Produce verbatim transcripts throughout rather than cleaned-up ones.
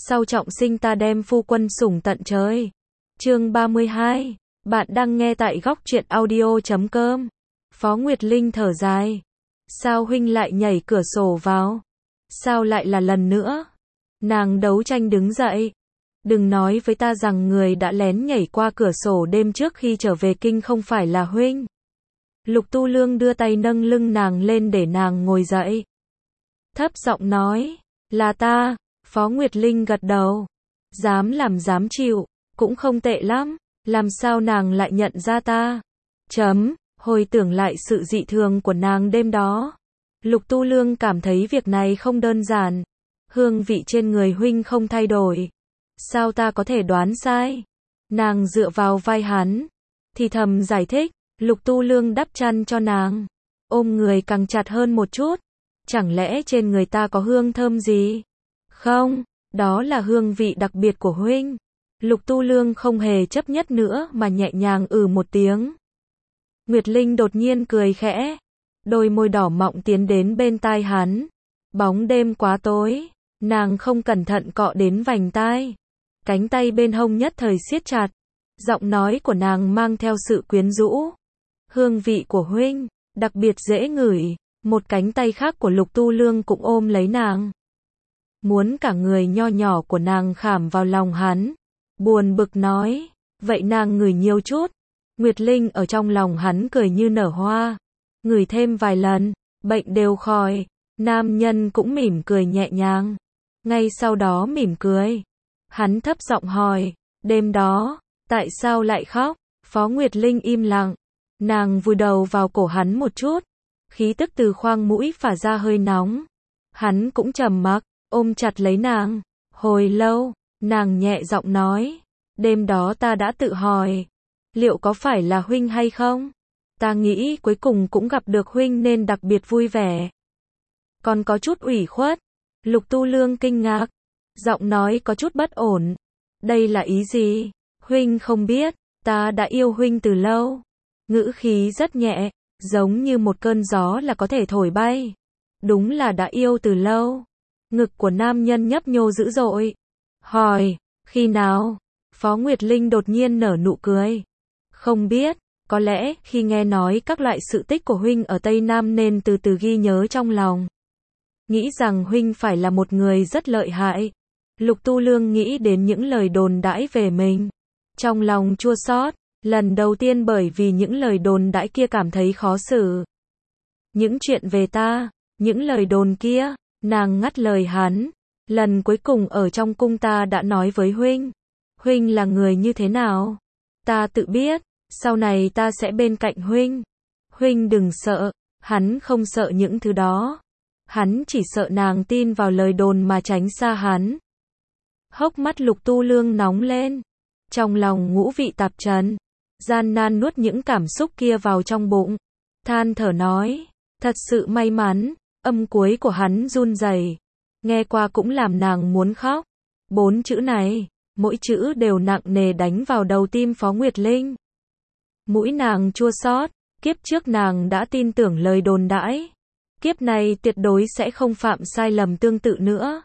sau trọng sinh ta đem phu quân sủng tận trời. Chương ba mươi hai. Bạn đang nghe tại góc truyện audio chấm com. Phó Nguyệt Linh thở dài. Sao huynh lại nhảy cửa sổ vào? Sao lại là lần nữa? Nàng đấu tranh đứng dậy. Đừng nói với ta rằng người đã lén nhảy qua cửa sổ đêm trước khi trở về kinh không phải là huynh. Lục Tu Lương đưa tay nâng lưng nàng lên để nàng ngồi dậy. Thấp giọng nói, là ta. Phó Nguyệt Linh gật đầu. Dám làm dám chịu, cũng không tệ lắm. Làm sao nàng lại nhận ra ta? Chấm, hồi tưởng lại sự dị thường của nàng đêm đó. Lục Tu Lương cảm thấy việc này không đơn giản. Hương vị trên người huynh không thay đổi. Sao ta có thể đoán sai? Nàng dựa vào vai hắn, thì thầm giải thích. Lục Tu Lương đắp chăn cho nàng, ôm người càng chặt hơn một chút. Chẳng lẽ trên người ta có hương thơm gì? Không, đó là hương vị đặc biệt của huynh. Lục Tu Lương không hề chấp nhất nữa mà nhẹ nhàng ừ một tiếng. Nguyệt Linh đột nhiên cười khẽ, đôi môi đỏ mọng tiến đến bên tai hắn. Bóng đêm quá tối, nàng không cẩn thận cọ đến vành tai. Cánh tay bên hông nhất thời siết chặt. Giọng nói của nàng mang theo sự quyến rũ. Hương vị của huynh, đặc biệt dễ ngửi. Một cánh tay khác của Lục Tu Lương cũng ôm lấy nàng. Muốn cả người nho nhỏ của nàng khảm vào lòng hắn. Buồn bực nói, vậy nàng ngửi nhiều chút. Nguyệt Linh ở trong lòng hắn cười như nở hoa. Ngửi thêm vài lần, bệnh đều khỏi. Nam nhân cũng mỉm cười nhẹ nhàng. Ngay sau đó mỉm cười. Hắn thấp giọng hỏi, đêm đó, tại sao lại khóc? Phó Nguyệt Linh im lặng. Nàng vùi đầu vào cổ hắn một chút. Khí tức từ khoang mũi phả ra hơi nóng. Hắn cũng trầm mặc, ôm chặt lấy nàng. Hồi lâu, nàng nhẹ giọng nói, đêm đó ta đã tự hỏi, liệu có phải là huynh hay không? Ta nghĩ cuối cùng cũng gặp được huynh nên đặc biệt vui vẻ. Còn có chút ủy khuất. Lục Tu Lương kinh ngạc, giọng nói có chút bất ổn. Đây là ý gì? Huynh không biết, ta đã yêu huynh từ lâu. Ngữ khí rất nhẹ, giống như một cơn gió là có thể thổi bay. Đúng là đã yêu từ lâu. Ngực của nam nhân nhấp nhô dữ dội. Hỏi, khi nào? Phó Nguyệt Linh đột nhiên nở nụ cười. Không biết, có lẽ khi nghe nói các loại sự tích của huynh ở Tây Nam nên từ từ ghi nhớ trong lòng. Nghĩ rằng huynh phải là một người rất lợi hại. Lục Tu Lương nghĩ đến những lời đồn đãi về mình. Trong lòng chua xót, lần đầu tiên bởi vì những lời đồn đãi kia cảm thấy khó xử. Những chuyện về ta, những lời đồn kia, nàng ngắt lời hắn. Lần cuối cùng ở trong cung ta đã nói với huynh. Huynh là người như thế nào? Ta tự biết, sau này ta sẽ bên cạnh huynh. Huynh đừng sợ, hắn không sợ những thứ đó. Hắn chỉ sợ nàng tin vào lời đồn mà tránh xa hắn. Hốc mắt Lục Tu Lương nóng lên. Trong lòng ngũ vị tạp trần. Gian nan nuốt những cảm xúc kia vào trong bụng. Than thở nói, thật sự may mắn. Âm cuối của hắn run rẩy, nghe qua cũng làm nàng muốn khóc. Bốn chữ này, mỗi chữ đều nặng nề đánh vào đầu tim Phó Nguyệt Linh. Mũi nàng chua xót, kiếp trước nàng đã tin tưởng lời đồn đãi. Kiếp này tuyệt đối sẽ không phạm sai lầm tương tự nữa.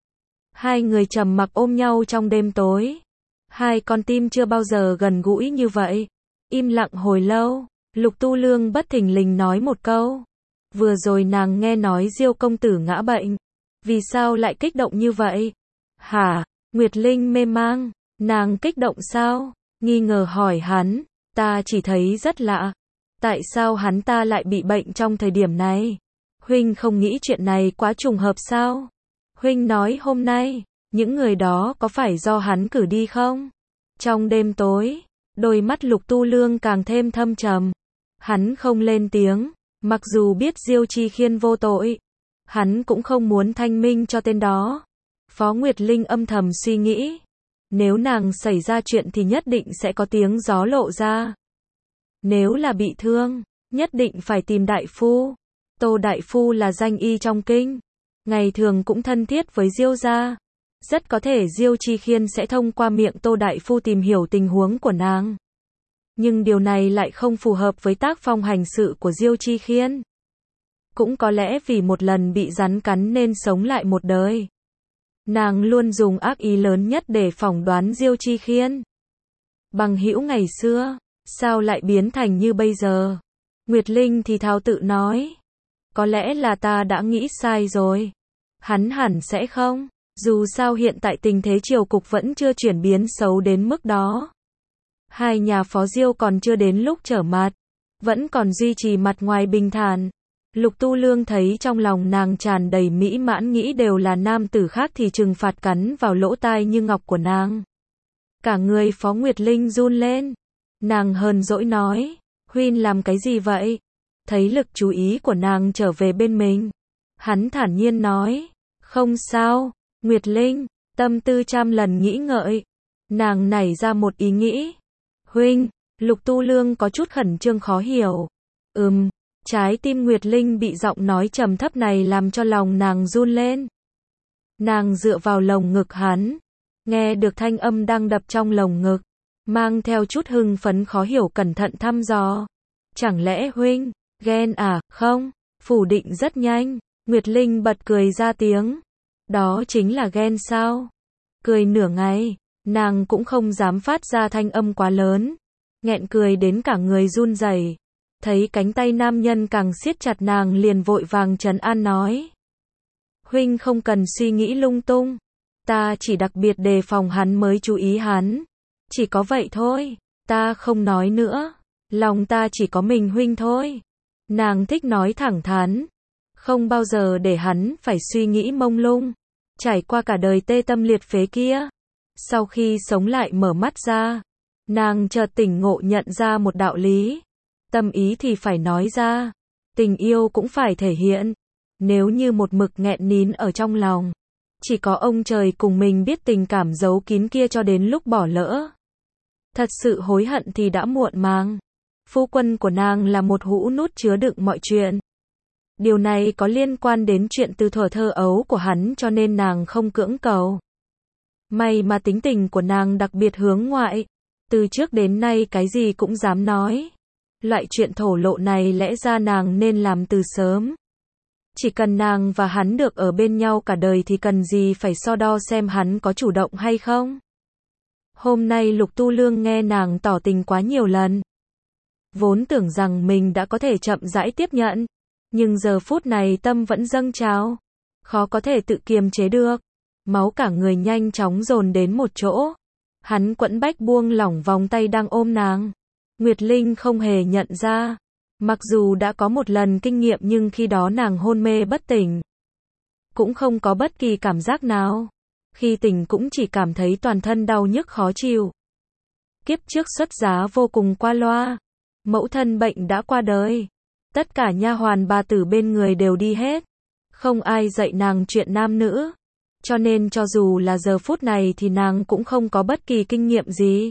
Hai người trầm mặc ôm nhau trong đêm tối. Hai con tim chưa bao giờ gần gũi như vậy. Im lặng hồi lâu, Lục Tu Lương bất thình lình nói một câu. Vừa rồi nàng nghe nói Diêu công tử ngã bệnh. Vì sao lại kích động như vậy? Hả? Nguyệt Linh mê mang. Nàng kích động sao? Nghi ngờ hỏi hắn. Ta chỉ thấy rất lạ. Tại sao hắn ta lại bị bệnh trong thời điểm này? Huynh không nghĩ chuyện này quá trùng hợp sao? Huynh nói hôm nay, những người đó có phải do hắn cử đi không? Trong đêm tối, đôi mắt Lục Tu Lương càng thêm thâm trầm. Hắn không lên tiếng, mặc dù biết Diêu Chi Khiên vô tội. Hắn cũng không muốn thanh minh cho tên đó. Phó Nguyệt Linh âm thầm suy nghĩ. Nếu nàng xảy ra chuyện thì nhất định sẽ có tiếng gió lộ ra. Nếu là bị thương, nhất định phải tìm đại phu. Tô đại phu là danh y trong kinh. Ngày thường cũng thân thiết với Diêu gia. Rất có thể Diêu Chi Khiên sẽ thông qua miệng Tô đại phu tìm hiểu tình huống của nàng. Nhưng điều này lại không phù hợp với tác phong hành sự của Diêu Chi Khiên. Cũng có lẽ vì một lần bị rắn cắn nên sống lại một đời. Nàng luôn dùng ác ý lớn nhất để phỏng đoán Diêu Chi Khiên. Bằng hữu ngày xưa, sao lại biến thành như bây giờ? Nguyệt Linh thì thào tự nói. Có lẽ là ta đã nghĩ sai rồi. Hắn hẳn sẽ không. Dù sao hiện tại tình thế triều cục vẫn chưa chuyển biến xấu đến mức đó. Hai nhà phó Diêu còn chưa đến lúc trở mặt. Vẫn còn duy trì mặt ngoài bình thản. Lục Tu Lương thấy trong lòng nàng tràn đầy mỹ mãn, nghĩ đều là nam tử khác thì trừng phạt cắn vào lỗ tai như ngọc của nàng. Cả người Phó Nguyệt Linh run lên. Nàng hờn dỗi nói, Huynh làm cái gì vậy? Thấy lực chú ý của nàng trở về bên mình. Hắn thản nhiên nói, không sao, Nguyệt Linh, tâm tư trăm lần nghĩ ngợi. Nàng nảy ra một ý nghĩ. Huynh, Lục Tu Lương có chút khẩn trương khó hiểu. Ừm, trái tim Nguyệt Linh bị giọng nói trầm thấp này làm cho lòng nàng run lên. Nàng dựa vào lồng ngực hắn, nghe được thanh âm đang đập trong lồng ngực, mang theo chút hưng phấn khó hiểu cẩn thận thăm dò. Chẳng lẽ Huynh, ghen à? Không, phủ định rất nhanh. Nguyệt Linh bật cười ra tiếng. Đó chính là ghen sao? Cười nửa ngày, nàng cũng không dám phát ra thanh âm quá lớn. Nghẹn cười đến cả người run rẩy. Thấy cánh tay nam nhân càng siết chặt, nàng liền vội vàng trấn an nói. Huynh không cần suy nghĩ lung tung. Ta chỉ đặc biệt đề phòng hắn mới chú ý hắn. Chỉ có vậy thôi, ta không nói nữa. Lòng ta chỉ có mình Huynh thôi. Nàng thích nói thẳng thắn. Không bao giờ để hắn phải suy nghĩ mông lung. Trải qua cả đời tê tâm liệt phế kia. Sau khi sống lại mở mắt ra, nàng chợt tỉnh ngộ nhận ra một đạo lý. Tâm ý thì phải nói ra. Tình yêu cũng phải thể hiện. Nếu như một mực nghẹn nín ở trong lòng, chỉ có ông trời cùng mình biết tình cảm giấu kín kia cho đến lúc bỏ lỡ. Thật sự hối hận thì đã muộn màng. Phu quân của nàng là một hũ nút chứa đựng mọi chuyện. Điều này có liên quan đến chuyện từ thuở thơ ấu của hắn cho nên nàng không cưỡng cầu. May mà tính tình của nàng đặc biệt hướng ngoại. Từ trước đến nay cái gì cũng dám nói. Loại chuyện thổ lộ này lẽ ra nàng nên làm từ sớm. Chỉ cần nàng và hắn được ở bên nhau cả đời thì cần gì phải so đo xem hắn có chủ động hay không. Hôm nay Lục Tu Lương nghe nàng tỏ tình quá nhiều lần. Vốn tưởng rằng mình đã có thể chậm rãi tiếp nhận. Nhưng giờ phút này tâm vẫn dâng trào. Khó có thể tự kiềm chế được. Máu cả người nhanh chóng dồn đến một chỗ. Hắn quẫn bách buông lỏng vòng tay đang ôm nàng. Nguyệt Linh không hề nhận ra. Mặc dù đã có một lần kinh nghiệm nhưng khi đó nàng hôn mê bất tỉnh. Cũng không có bất kỳ cảm giác nào. Khi tỉnh cũng chỉ cảm thấy toàn thân đau nhức khó chịu. Kiếp trước xuất giá vô cùng qua loa. Mẫu thân bệnh đã qua đời. Tất cả nha hoàn bà tử bên người đều đi hết. Không ai dạy nàng chuyện nam nữ. Cho nên cho dù là giờ phút này thì nàng cũng không có bất kỳ kinh nghiệm gì.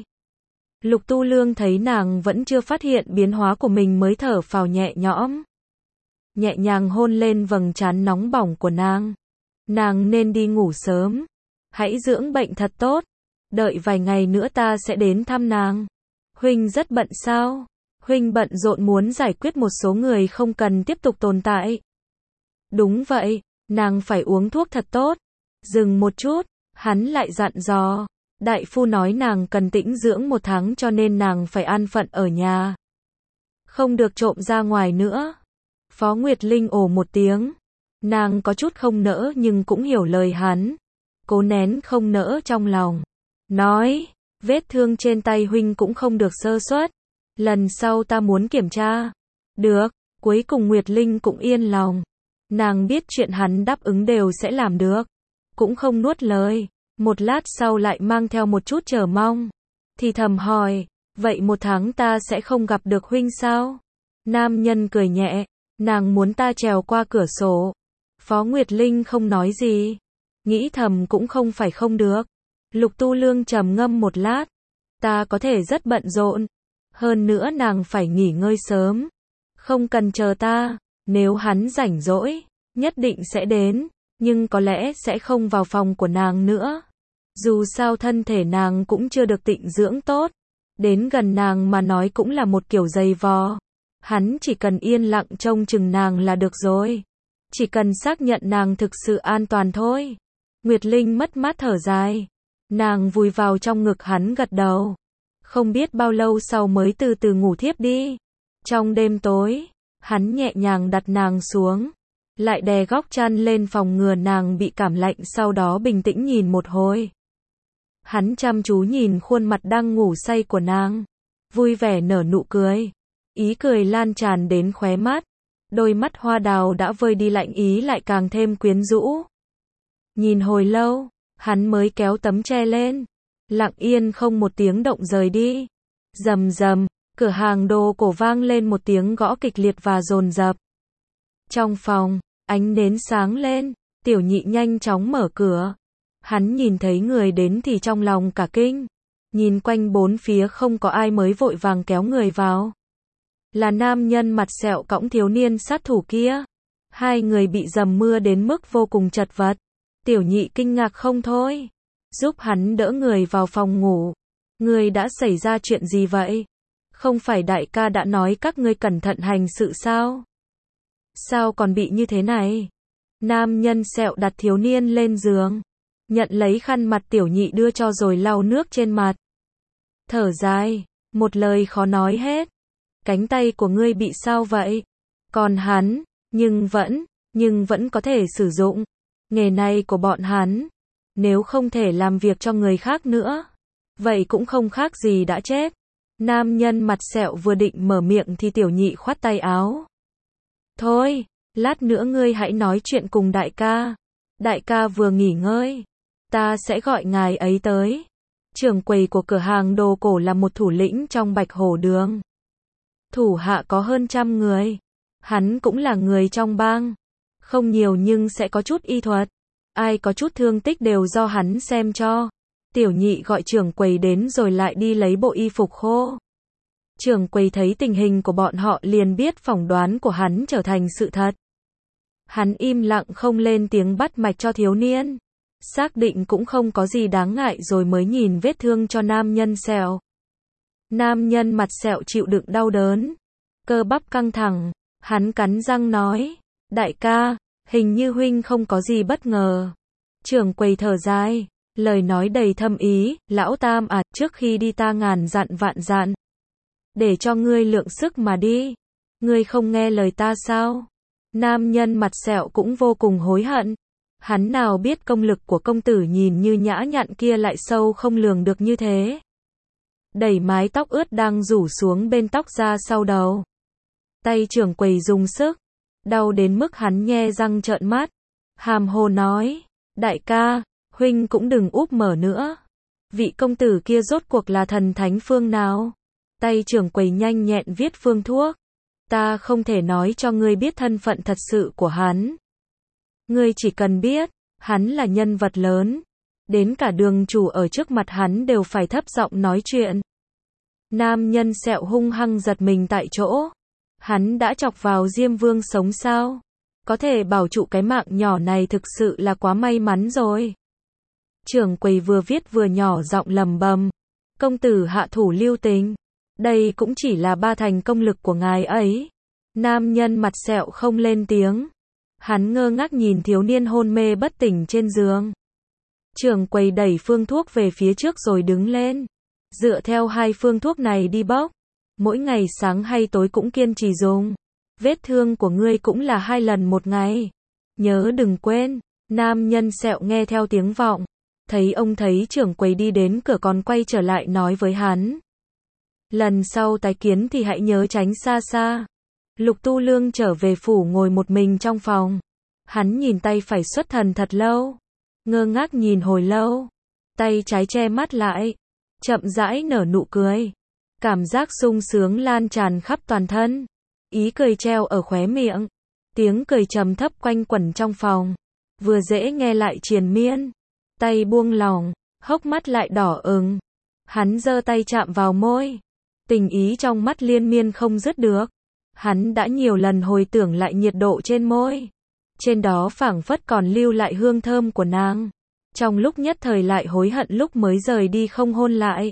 Lục Tu Lương thấy nàng vẫn chưa phát hiện biến hóa của mình mới thở phào nhẹ nhõm. Nhẹ nhàng hôn lên vầng trán nóng bỏng của nàng. Nàng nên đi ngủ sớm. Hãy dưỡng bệnh thật tốt. Đợi vài ngày nữa ta sẽ đến thăm nàng. Huynh rất bận sao? Huynh bận rộn muốn giải quyết một số người không cần tiếp tục tồn tại. Đúng vậy, nàng phải uống thuốc thật tốt. Dừng một chút, hắn lại dặn dò. Đại phu nói nàng cần tĩnh dưỡng một tháng cho nên nàng phải an phận ở nhà. Không được trộm ra ngoài nữa. Phó Nguyệt Linh ồ một tiếng. Nàng có chút không nỡ nhưng cũng hiểu lời hắn. Cố nén không nỡ trong lòng. Nói, vết thương trên tay Huynh cũng không được sơ suất. Lần sau ta muốn kiểm tra. Được, cuối cùng Nguyệt Linh cũng yên lòng. Nàng biết chuyện hắn đáp ứng đều sẽ làm được. Cũng không nuốt lời. Một lát sau lại mang theo một chút chờ mong. Thì thầm hỏi, vậy một tháng ta sẽ không gặp được Huynh sao? Nam nhân cười nhẹ, nàng muốn ta trèo qua cửa sổ. Phó Nguyệt Linh không nói gì. Nghĩ thầm cũng không phải không được. Lục Tu Lương trầm ngâm một lát. Ta có thể rất bận rộn. Hơn nữa nàng phải nghỉ ngơi sớm. Không cần chờ ta. Nếu hắn rảnh rỗi, nhất định sẽ đến. Nhưng có lẽ sẽ không vào phòng của nàng nữa. Dù sao thân thể nàng cũng chưa được tịnh dưỡng tốt. Đến gần nàng mà nói cũng là một kiểu dày vò. Hắn chỉ cần yên lặng trông chừng nàng là được rồi. Chỉ cần xác nhận nàng thực sự an toàn thôi. Nguyệt Linh mất mát thở dài. Nàng vùi vào trong ngực hắn gật đầu. Không biết bao lâu sau mới từ từ ngủ thiếp đi. Trong đêm tối, hắn nhẹ nhàng đặt nàng xuống, lại đè góc chăn lên phòng ngừa nàng bị cảm lạnh, sau đó bình tĩnh nhìn một hồi. Hắn chăm chú nhìn khuôn mặt đang ngủ say của nàng, vui vẻ nở nụ cười. Ý cười lan tràn đến khóe mắt, đôi mắt hoa đào đã vơi đi lạnh ý lại càng thêm quyến rũ. Nhìn hồi lâu, hắn mới kéo tấm che lên, lặng yên không một tiếng động rời đi. Rầm rầm, cửa hàng đồ cổ vang lên một tiếng gõ kịch liệt và dồn dập. Trong phòng, ánh nến sáng lên, Tiểu Nhị nhanh chóng mở cửa. Hắn nhìn thấy người đến thì trong lòng cả kinh, nhìn quanh bốn phía không có ai mới vội vàng kéo người vào. Là nam nhân mặt sẹo cõng thiếu niên sát thủ kia. Hai người bị dầm mưa đến mức vô cùng chật vật. Tiểu Nhị kinh ngạc không thôi, giúp hắn đỡ người vào phòng ngủ. Người đã xảy ra chuyện gì vậy? Không phải đại ca đã nói các ngươi cẩn thận hành sự sao? Sao còn bị như thế này? Nam nhân sẹo đặt thiếu niên lên giường, nhận lấy khăn mặt Tiểu Nhị đưa cho rồi lau nước trên mặt. Thở dài, một lời khó nói hết. Cánh tay của ngươi bị sao vậy? Còn hắn, nhưng vẫn, nhưng vẫn có thể sử dụng. Nghề này của bọn hắn, nếu không thể làm việc cho người khác nữa, vậy cũng không khác gì đã chết. Nam nhân mặt sẹo vừa định mở miệng thì Tiểu Nhị khoát tay áo. Thôi, lát nữa ngươi hãy nói chuyện cùng đại ca. Đại ca vừa nghỉ ngơi, ta sẽ gọi ngài ấy tới. Trưởng quầy của cửa hàng đồ cổ là một thủ lĩnh trong Bạch Hổ Đường. Thủ hạ có hơn trăm người. Hắn cũng là người trong bang. Không nhiều nhưng sẽ có chút y thuật. Ai có chút thương tích đều do hắn xem cho. Tiểu Nhị gọi trưởng quầy đến rồi lại đi lấy bộ y phục khô. Trưởng quầy thấy tình hình của bọn họ liền biết phỏng đoán của hắn trở thành sự thật. Hắn im lặng không lên tiếng bắt mạch cho thiếu niên. Xác định cũng không có gì đáng ngại rồi mới nhìn vết thương cho nam nhân sẹo. Nam nhân mặt sẹo chịu đựng đau đớn, cơ bắp căng thẳng, hắn cắn răng nói, đại ca, hình như huynh không có gì bất ngờ. Trưởng quầy thở dài, lời nói đầy thâm ý, lão tam à, trước khi đi ta ngàn dặn vạn dặn. Để cho ngươi lượng sức mà đi. Ngươi không nghe lời ta sao? Nam nhân mặt sẹo cũng vô cùng hối hận. Hắn nào biết công lực của công tử nhìn như nhã nhặn kia lại sâu không lường được như thế. Đẩy mái tóc ướt đang rủ xuống bên tóc ra sau đầu. Tay trưởng quầy dùng sức, đau đến mức hắn nhe răng trợn mắt. Hàm hồ nói, đại ca, huynh cũng đừng úp mở nữa. Vị công tử kia rốt cuộc là thần thánh phương nào? Tay trưởng quầy nhanh nhẹn viết phương thuốc. Ta không thể nói cho ngươi biết thân phận thật sự của hắn. Ngươi chỉ cần biết, hắn là nhân vật lớn. Đến cả đường chủ ở trước mặt hắn đều phải thấp giọng nói chuyện. Nam nhân sẹo hung hăng giật mình tại chỗ. Hắn đã chọc vào Diêm Vương sống sao? Có thể bảo trụ cái mạng nhỏ này thực sự là quá may mắn rồi. Trưởng quầy vừa viết vừa nhỏ giọng lầm bầm. Công tử hạ thủ lưu tình. Đây cũng chỉ là ba thành công lực của ngài ấy. Nam nhân mặt sẹo không lên tiếng. Hắn ngơ ngác nhìn thiếu niên hôn mê bất tỉnh trên giường. Trưởng quầy đẩy phương thuốc về phía trước rồi đứng lên. Dựa theo hai phương thuốc này đi bốc. Mỗi ngày sáng hay tối cũng kiên trì dùng. Vết thương của ngươi cũng là hai lần một ngày. Nhớ đừng quên. Nam nhân sẹo nghe theo tiếng vọng. Thấy ông thấy trưởng quầy đi đến cửa còn quay trở lại nói với hắn. Lần sau tái kiến thì hãy nhớ tránh xa xa. Lục Tu Lương trở về phủ ngồi một mình trong phòng. Hắn nhìn tay phải xuất thần thật lâu. Ngơ ngác nhìn hồi lâu. Tay trái che mắt lại. Chậm rãi nở nụ cười. Cảm giác sung sướng lan tràn khắp toàn thân. Ý cười treo ở khóe miệng. Tiếng cười trầm thấp quanh quẩn trong phòng. Vừa dễ nghe lại triền miên. Tay buông lỏng, hốc mắt lại đỏ ửng. Hắn giơ tay chạm vào môi. Tình ý trong mắt liên miên không dứt được. Hắn đã nhiều lần hồi tưởng lại nhiệt độ trên môi. Trên đó phảng phất còn lưu lại hương thơm của nàng. Trong lúc nhất thời lại hối hận lúc mới rời đi không hôn lại.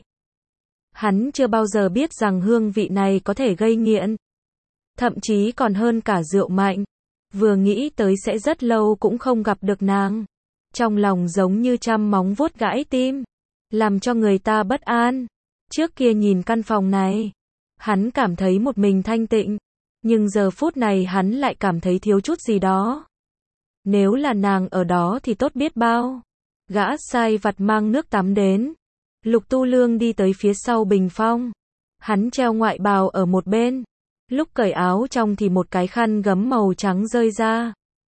Hắn chưa bao giờ biết rằng hương vị này có thể gây nghiện. Thậm chí còn hơn cả rượu mạnh. Vừa nghĩ tới sẽ rất lâu cũng không gặp được nàng. trong lòng giống như trăm móng vuốt gãi tim, làm cho người ta bất an. Trước kia nhìn căn phòng này, hắn cảm thấy một mình thanh tịnh, nhưng giờ phút này hắn lại cảm thấy thiếu chút gì đó. Nếu là nàng ở đó thì tốt biết bao. Gã sai vặt mang nước tắm đến. Lục Tu Lương đi tới phía sau bình phong. Hắn treo ngoại bào ở một bên. Lúc cởi áo trong thì một cái khăn gấm màu trắng rơi ra.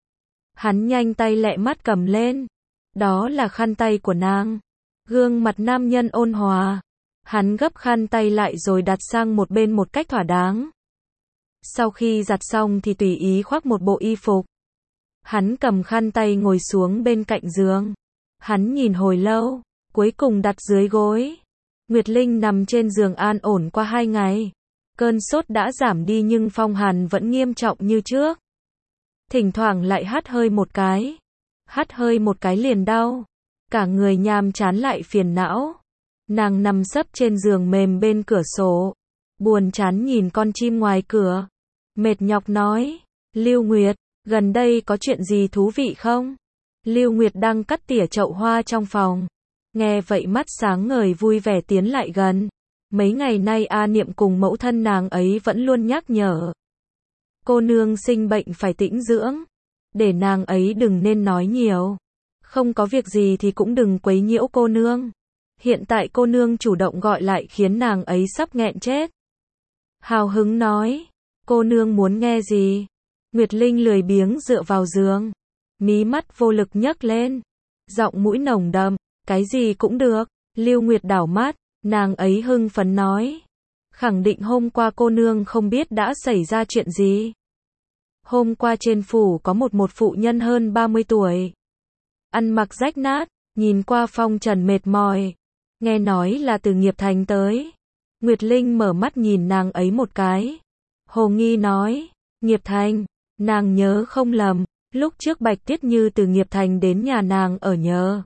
Hắn nhanh tay lẹ mắt cầm lên. Đó là khăn tay của nàng. Gương mặt nam nhân ôn hòa. Hắn gấp khăn tay lại rồi đặt sang một bên một cách thỏa đáng. Sau khi giặt xong thì tùy ý khoác một bộ y phục. Hắn cầm khăn tay ngồi xuống bên cạnh giường. Hắn nhìn hồi lâu, cuối cùng đặt dưới gối. Nguyệt Linh nằm trên giường an ổn qua hai ngày. Cơn sốt đã giảm đi nhưng phong hàn vẫn nghiêm trọng như trước. Thỉnh thoảng lại hắt hơi một cái. Hắt hơi một cái liền đau. Cả người nhàm chán lại phiền não. Nàng nằm sấp trên giường mềm bên cửa sổ. Buồn chán nhìn con chim ngoài cửa. Mệt nhọc nói, Lưu Nguyệt, gần đây có chuyện gì thú vị không? Lưu Nguyệt đang cắt tỉa chậu hoa trong phòng. Nghe vậy mắt sáng ngời vui vẻ tiến lại gần. Mấy ngày nay A Niệm cùng mẫu thân nàng ấy vẫn luôn nhắc nhở. Cô nương sinh bệnh phải tĩnh dưỡng. Để nàng ấy đừng nên nói nhiều. Không có việc gì thì cũng đừng quấy nhiễu cô nương. Hiện tại cô nương chủ động gọi lại khiến nàng ấy sắp nghẹn chết. Hào hứng nói, cô nương muốn nghe gì? Nguyệt Linh lười biếng dựa vào giường. Mí mắt vô lực nhấc lên. Giọng mũi nồng đậm, cái gì cũng được. Lưu Nguyệt đảo mắt, nàng ấy hưng phấn nói. Khẳng định hôm qua cô nương không biết đã xảy ra chuyện gì. Hôm qua trên phủ có một một phụ nhân hơn ba mươi tuổi. Ăn mặc rách nát, nhìn qua phong trần mệt mỏi. Nghe nói là từ Nghiệp Thành tới. Nguyệt Linh mở mắt nhìn nàng ấy một cái. Hồ nghi nói, Nghiệp Thành, nàng nhớ không lầm, lúc trước Bạch Tiết Như từ Nghiệp Thành đến nhà nàng ở nhờ.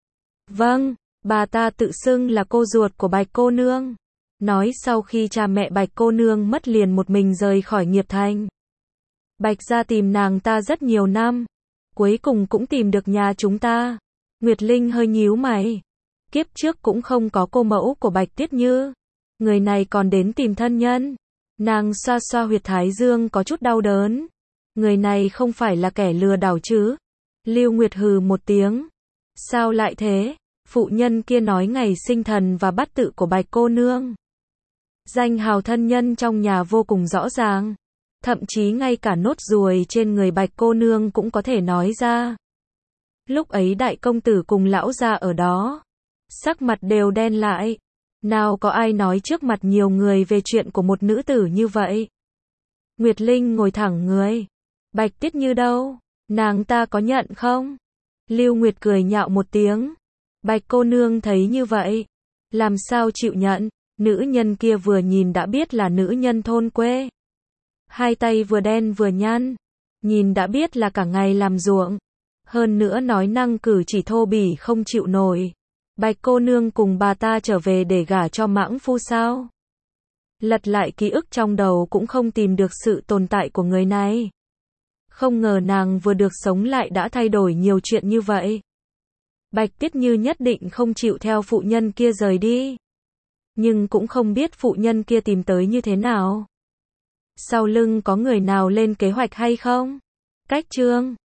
Vâng, bà ta tự xưng là cô ruột của Bạch cô nương. Nói sau khi cha mẹ Bạch cô nương mất liền một mình rời khỏi Nghiệp Thành. Bạch gia tìm nàng ta rất nhiều năm. Cuối cùng cũng tìm được nhà chúng ta. Nguyệt Linh hơi nhíu mày. Kiếp trước cũng không có cô mẫu của Bạch Tiết Như. Người này còn đến tìm thân nhân. Nàng xoa xoa huyệt thái dương có chút đau đớn. Người này không phải là kẻ lừa đảo chứ? Lưu Nguyệt hừ một tiếng. Sao lại thế? Phụ nhân kia nói ngày sinh thần và bát tự của Bạch cô nương. Danh hào thân nhân trong nhà vô cùng rõ ràng. Thậm chí ngay cả nốt ruồi trên người Bạch cô nương cũng có thể nói ra. Lúc ấy đại công tử cùng lão gia ở đó. Sắc mặt đều đen lại. Nào có ai nói trước mặt nhiều người về chuyện của một nữ tử như vậy. Nguyệt Linh ngồi thẳng người. Bạch Tiết Như đâu? Nàng ta có nhận không? Lưu Nguyệt cười nhạo một tiếng. Bạch cô nương thấy như vậy. Làm sao chịu nhận? Nữ nhân kia vừa nhìn đã biết là nữ nhân thôn quê. Hai tay vừa đen vừa nhăn. Nhìn đã biết là cả ngày làm ruộng. Hơn nữa nói năng cử chỉ thô bỉ không chịu nổi. Bạch cô nương cùng bà ta trở về để gả cho mãng phu sao? Lật lại ký ức trong đầu cũng không tìm được sự tồn tại của người này. Không ngờ nàng vừa được sống lại đã thay đổi nhiều chuyện như vậy. Bạch Tiết Như nhất định không chịu theo phụ nhân kia rời đi. Nhưng cũng không biết phụ nhân kia tìm tới như thế nào. Sau lưng có người nào lên kế hoạch hay không? Cách chương